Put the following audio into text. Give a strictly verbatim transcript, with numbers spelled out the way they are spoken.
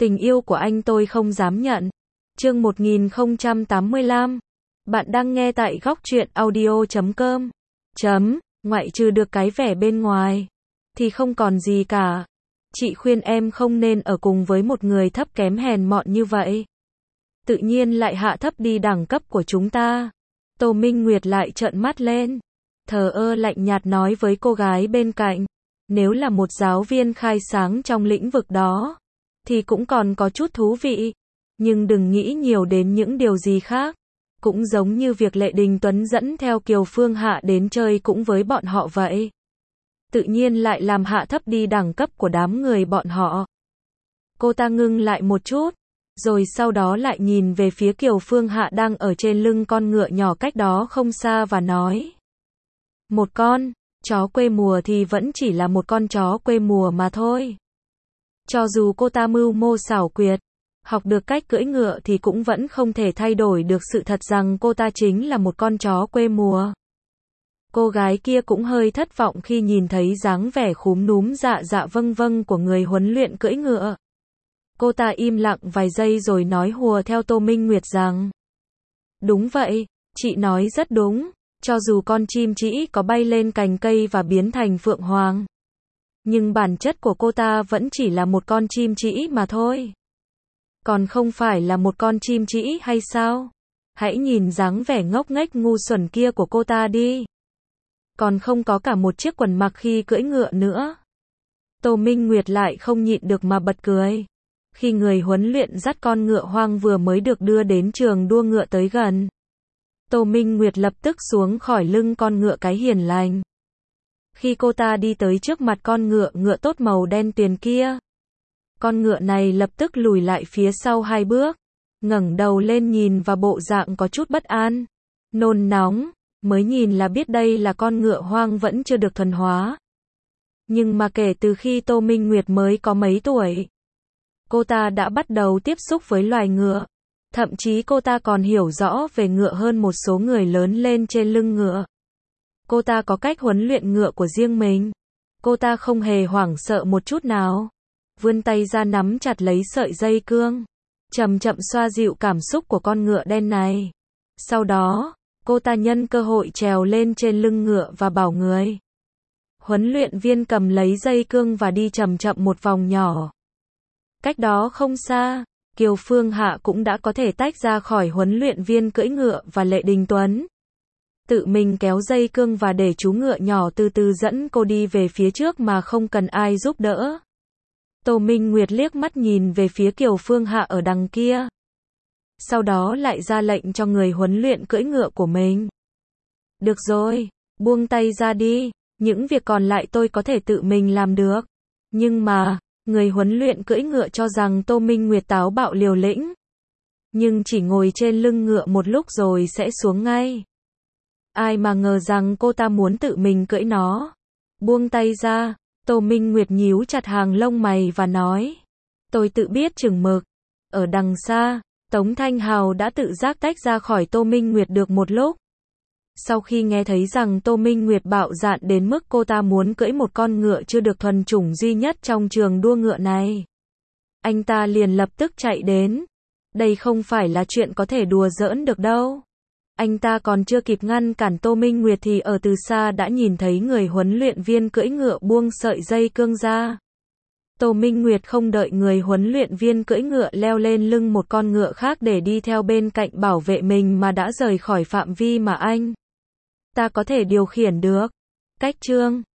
Tình yêu của anh tôi không dám nhận. Chương một nghìn không trăm tám mươi lăm. Bạn đang nghe tại góc truyện audio chấm com. Chấm, ngoại trừ được cái vẻ bên ngoài, thì không còn gì cả. Chị khuyên em không nên ở cùng với một người thấp kém hèn mọn như vậy. Tự nhiên lại hạ thấp đi đẳng cấp của chúng ta. Tô Minh Nguyệt lại trợn mắt lên. Thờ ơ lạnh nhạt nói với cô gái bên cạnh. Nếu là một giáo viên khai sáng trong lĩnh vực đó, thì cũng còn có chút thú vị. Nhưng đừng nghĩ nhiều đến những điều gì khác. Cũng giống như việc Lệ Đình Tuấn dẫn theo Kiều Phương Hạ đến chơi cũng với bọn họ vậy. Tự nhiên lại làm hạ thấp đi đẳng cấp của đám người bọn họ. Cô ta ngưng lại một chút, rồi sau đó lại nhìn về phía Kiều Phương Hạ đang ở trên lưng con ngựa nhỏ cách đó không xa và nói. Một con chó quê mùa thì vẫn chỉ là một con chó quê mùa mà thôi. Cho dù cô ta mưu mô xảo quyệt, học được cách cưỡi ngựa thì cũng vẫn không thể thay đổi được sự thật rằng cô ta chính là một con chó quê mùa. Cô gái kia cũng hơi thất vọng khi nhìn thấy dáng vẻ khúm núm dạ dạ vâng vâng của người huấn luyện cưỡi ngựa. Cô ta im lặng vài giây rồi nói hùa theo Tô Minh Nguyệt rằng. Đúng vậy, chị nói rất đúng, cho dù con chim chỉ có bay lên cành cây và biến thành phượng hoàng, nhưng bản chất của cô ta vẫn chỉ là một con chim chỉ mà thôi. Còn không phải là một con chim chỉ hay sao? Hãy nhìn dáng vẻ ngốc nghếch ngu xuẩn kia của cô ta đi. Còn không có cả một chiếc quần mặc khi cưỡi ngựa nữa. Tô Minh Nguyệt lại không nhịn được mà bật cười. Khi người huấn luyện dắt con ngựa hoang vừa mới được đưa đến trường đua ngựa tới gần, Tô Minh Nguyệt lập tức xuống khỏi lưng con ngựa cái hiền lành. Khi cô ta đi tới trước mặt con ngựa ngựa tốt màu đen tuyền kia, con ngựa này lập tức lùi lại phía sau hai bước, ngẩng đầu lên nhìn và bộ dạng có chút bất an, nôn nóng, mới nhìn là biết đây là con ngựa hoang vẫn chưa được thuần hóa. Nhưng mà kể từ khi Tô Minh Nguyệt mới có mấy tuổi, cô ta đã bắt đầu tiếp xúc với loài ngựa. Thậm chí cô ta còn hiểu rõ về ngựa hơn một số người lớn lên trên lưng ngựa. Cô ta có cách huấn luyện ngựa của riêng mình. Cô ta không hề hoảng sợ một chút nào. Vươn tay ra nắm chặt lấy sợi dây cương, chậm chậm xoa dịu cảm xúc của con ngựa đen này. Sau đó, cô ta nhân cơ hội trèo lên trên lưng ngựa và bảo người huấn luyện viên cầm lấy dây cương và đi chậm chậm một vòng nhỏ. Cách đó không xa, Kiều Phương Hạ cũng đã có thể tách ra khỏi huấn luyện viên cưỡi ngựa và Lệ Đình Tuấn. Tự mình kéo dây cương và để chú ngựa nhỏ từ từ dẫn cô đi về phía trước mà không cần ai giúp đỡ. Tô Minh Nguyệt liếc mắt nhìn về phía Kiều Phương Hạ ở đằng kia. Sau đó lại ra lệnh cho người huấn luyện cưỡi ngựa của mình. Được rồi, buông tay ra đi, những việc còn lại tôi có thể tự mình làm được. Nhưng mà, người huấn luyện cưỡi ngựa cho rằng Tô Minh Nguyệt táo bạo liều lĩnh. Nhưng chỉ ngồi trên lưng ngựa một lúc rồi sẽ xuống ngay. Ai mà ngờ rằng cô ta muốn tự mình cưỡi nó. Buông tay ra, Tô Minh Nguyệt nhíu chặt hàng lông mày và nói. Tôi tự biết chừng mực. Ở đằng xa, Tống Thanh Hào đã tự giác tách ra khỏi Tô Minh Nguyệt được một lúc. Sau khi nghe thấy rằng Tô Minh Nguyệt bạo dạn đến mức cô ta muốn cưỡi một con ngựa chưa được thuần chủng duy nhất trong trường đua ngựa này, anh ta liền lập tức chạy đến. Đây không phải là chuyện có thể đùa giỡn được đâu. Anh ta còn chưa kịp ngăn cản Tô Minh Nguyệt thì ở từ xa đã nhìn thấy người huấn luyện viên cưỡi ngựa buông sợi dây cương ra. Tô Minh Nguyệt không đợi người huấn luyện viên cưỡi ngựa leo lên lưng một con ngựa khác để đi theo bên cạnh bảo vệ mình mà đã rời khỏi phạm vi mà anh ta có thể điều khiển được. Cách chương